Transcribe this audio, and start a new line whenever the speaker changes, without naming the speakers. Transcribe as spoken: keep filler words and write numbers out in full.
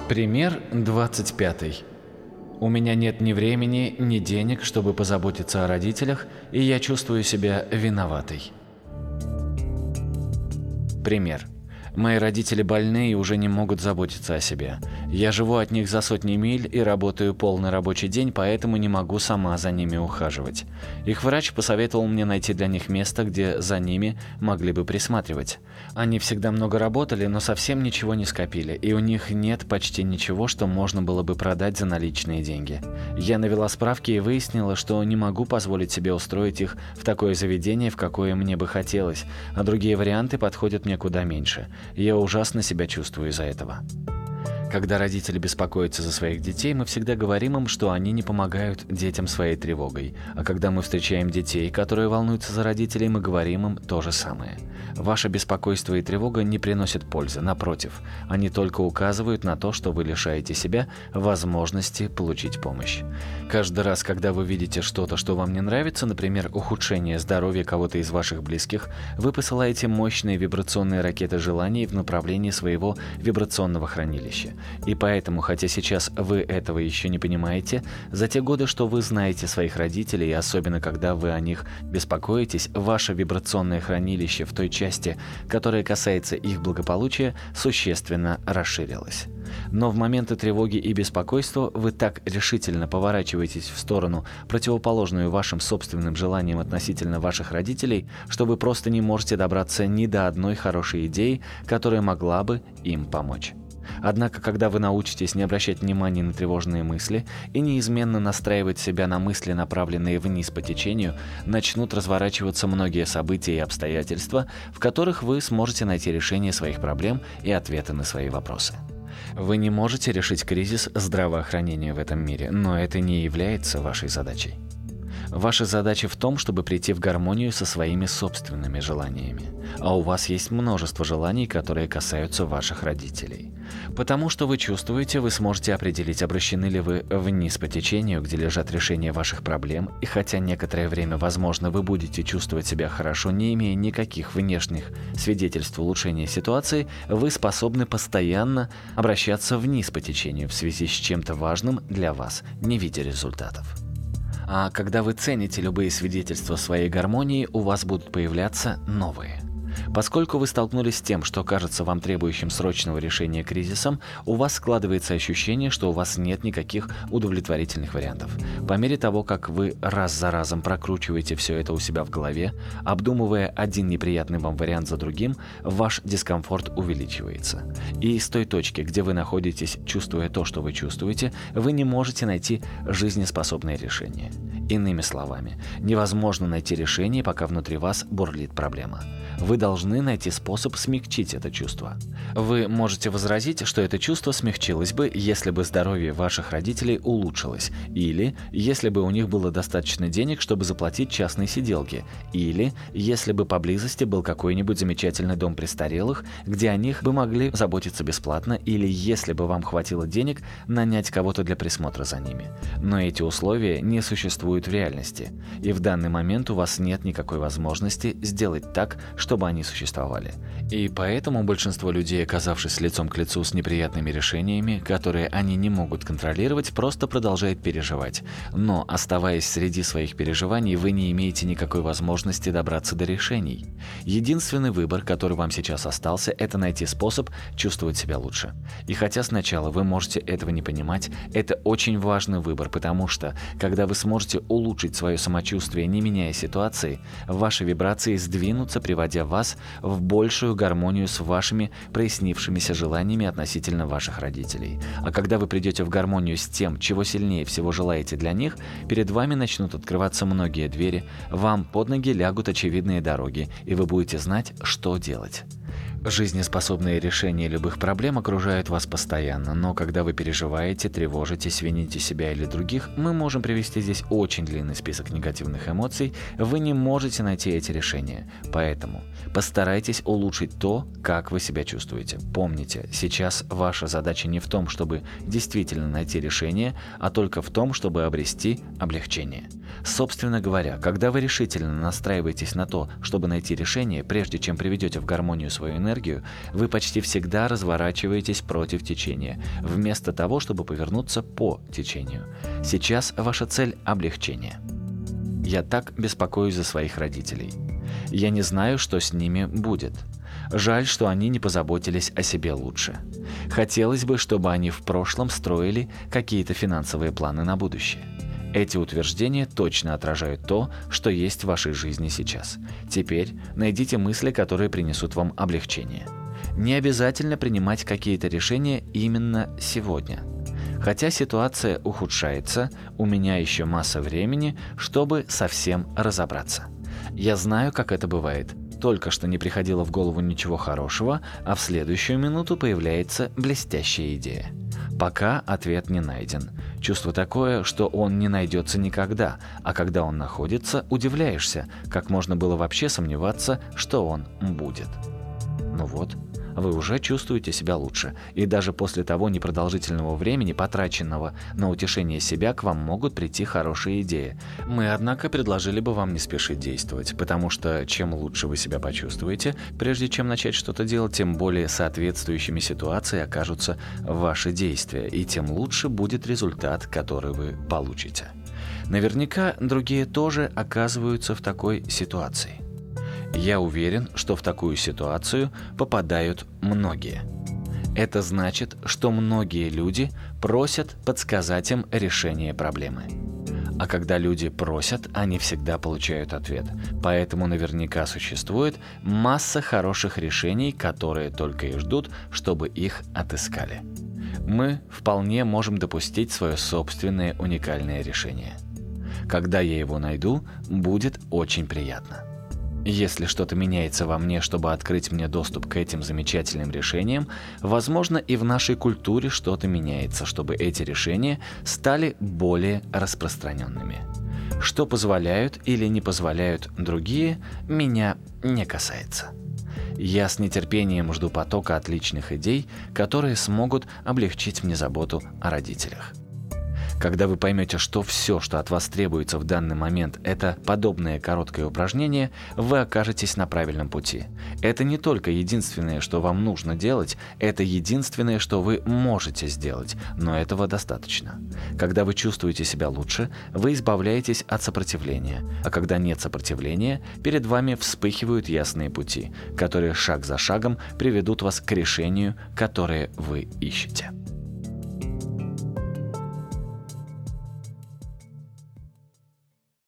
Пример двадцать пятый. У меня нет ни времени, ни денег, чтобы позаботиться о родителях, и я чувствую себя виноватой. Пример. Мои родители больны и уже не могут заботиться о себе. Я живу от них за сотни миль и работаю полный рабочий день, поэтому не могу сама за ними ухаживать. Их врач посоветовал мне найти для них место, где за ними могли бы присматривать. Они всегда много работали, но совсем ничего не скопили, и у них нет почти ничего, что можно было бы продать за наличные деньги. Я навела справки и выяснила, что не могу позволить себе устроить их в такое заведение, в какое мне бы хотелось, а другие варианты подходят мне куда меньше. Я ужасно себя чувствую из-за этого. Когда родители беспокоятся за своих детей, мы всегда говорим им, что они не помогают детям своей тревогой. А когда мы встречаем детей, которые волнуются за родителей, мы говорим им то же самое. Ваше беспокойство и тревога не приносят пользы, напротив, они только указывают на то, что вы лишаете себя возможности получить помощь. Каждый раз, когда вы видите что-то, что вам не нравится, например, ухудшение здоровья кого-то из ваших близких, вы посылаете мощные вибрационные ракеты желаний в направлении своего вибрационного хранилища. И поэтому, хотя сейчас вы этого еще не понимаете, за те годы, что вы знаете своих родителей, особенно когда вы о них беспокоитесь, ваше вибрационное хранилище в той части, которая касается их благополучия, существенно расширилось. Но в моменты тревоги и беспокойства вы так решительно поворачиваетесь в сторону, противоположную вашим собственным желаниям относительно ваших родителей, что вы просто не можете добраться ни до одной хорошей идеи, которая могла бы им помочь. Однако, когда вы научитесь не обращать внимания на тревожные мысли и неизменно настраивать себя на мысли, направленные вниз по течению, начнут разворачиваться многие события и обстоятельства, в которых вы сможете найти решение своих проблем и ответы на свои вопросы. Вы не можете решить кризис здравоохранения в этом мире, но это не является вашей задачей. Ваша задача в том, чтобы прийти в гармонию со своими собственными желаниями. А у вас есть множество желаний, которые касаются ваших родителей. Потому что вы чувствуете, вы сможете определить, обращены ли вы вниз по течению, где лежат решения ваших проблем, и хотя некоторое время, возможно, вы будете чувствовать себя хорошо, не имея никаких внешних свидетельств улучшения ситуации, вы способны постоянно обращаться вниз по течению в связи с чем-то важным для вас, не видя результатов. А когда вы цените любые свидетельства своей гармонии, у вас будут появляться новые. Поскольку вы столкнулись с тем, что кажется вам требующим срочного решения кризисом, у вас складывается ощущение, что у вас нет никаких удовлетворительных вариантов. По мере того, как вы раз за разом прокручиваете все это у себя в голове, обдумывая один неприятный вам вариант за другим, ваш дискомфорт увеличивается. И с той точки, где вы находитесь, чувствуя то, что вы чувствуете, вы не можете найти жизнеспособное решение. Иными словами, невозможно найти решение, пока внутри вас бурлит проблема. Вы должны найти способ смягчить это чувство. Вы можете возразить, что это чувство смягчилось бы, если бы здоровье ваших родителей улучшилось, или если бы у них было достаточно денег, чтобы заплатить частные сиделки, или если бы поблизости был какой-нибудь замечательный дом престарелых, где о них бы могли заботиться бесплатно, или если бы вам хватило денег нанять кого-то для присмотра за ними. Но эти условия не существуют в реальности, и в данный момент у вас нет никакой возможности сделать так, чтобы они существовали. И поэтому большинство людей, оказавшись лицом к лицу с неприятными решениями, которые они не могут контролировать, просто продолжает переживать. Но, оставаясь среди своих переживаний, вы не имеете никакой возможности добраться до решений. Единственный выбор, который вам сейчас остался, это найти способ чувствовать себя лучше. И хотя сначала вы можете этого не понимать, это очень важный выбор, потому что, когда вы сможете улучшить свое самочувствие, не меняя ситуации, ваши вибрации сдвинутся, приводя вас в большую гармонию с вашими прояснившимися желаниями относительно ваших родителей. А когда вы придете в гармонию с тем, чего сильнее всего желаете для них, перед вами начнут открываться многие двери, вам под ноги лягут очевидные дороги, и вы будете знать, что делать. Жизнеспособные решения любых проблем окружают вас постоянно, но когда вы переживаете, тревожитесь, вините себя или других, мы можем привести здесь очень длинный список негативных эмоций, вы не можете найти эти решения. Поэтому постарайтесь улучшить то, как вы себя чувствуете. Помните, сейчас ваша задача не в том, чтобы действительно найти решение, а только в том, чтобы обрести облегчение. Собственно говоря, когда вы решительно настраиваетесь на то, чтобы найти решение, прежде чем приведете в гармонию свою энергию, энергию, вы почти всегда разворачиваетесь против течения, вместо того, чтобы повернуться по течению. Сейчас ваша цель – облегчение. Я так беспокоюсь за своих родителей. Я не знаю, что с ними будет. Жаль, что они не позаботились о себе лучше. Хотелось бы, чтобы они в прошлом строили какие-то финансовые планы на будущее. Эти утверждения точно отражают то, что есть в вашей жизни сейчас. Теперь найдите мысли, которые принесут вам облегчение. Не обязательно принимать какие-то решения именно сегодня. Хотя ситуация ухудшается, у меня еще масса времени, чтобы совсем разобраться. Я знаю, как это бывает. Только что не приходило в голову ничего хорошего, а в следующую минуту появляется блестящая идея. Пока ответ не найден. Чувство такое, что он не найдется никогда, а когда он находится, удивляешься, как можно было вообще сомневаться, что он будет. Ну вот, вы уже чувствуете себя лучше, и даже после того непродолжительного времени, потраченного на утешение себя, к вам могут прийти хорошие идеи. Мы, однако, предложили бы вам не спешить действовать, потому что чем лучше вы себя почувствуете, прежде чем начать что-то делать, тем более соответствующими ситуации окажутся ваши действия, и тем лучше будет результат, который вы получите. Наверняка другие тоже оказываются в такой ситуации. Я уверен, что в такую ситуацию попадают многие. Это значит, что многие люди просят подсказать им решение проблемы. А когда люди просят, они всегда получают ответ. Поэтому наверняка существует масса хороших решений, которые только и ждут, чтобы их отыскали. Мы вполне можем допустить свое собственное уникальное решение. Когда я его найду, будет очень приятно. Если что-то меняется во мне, чтобы открыть мне доступ к этим замечательным решениям, возможно, и в нашей культуре что-то меняется, чтобы эти решения стали более распространенными. Что позволяют или не позволяют другие, меня не касается. Я с нетерпением жду потока отличных идей, которые смогут облегчить мне заботу о родителях. Когда вы поймете, что все, что от вас требуется в данный момент, это подобное короткое упражнение, вы окажетесь на правильном пути. Это не только единственное, что вам нужно делать, это единственное, что вы можете сделать, но этого достаточно. Когда вы чувствуете себя лучше, вы избавляетесь от сопротивления, а когда нет сопротивления, перед вами вспыхивают ясные пути, которые шаг за шагом приведут вас к решению, которое вы ищете.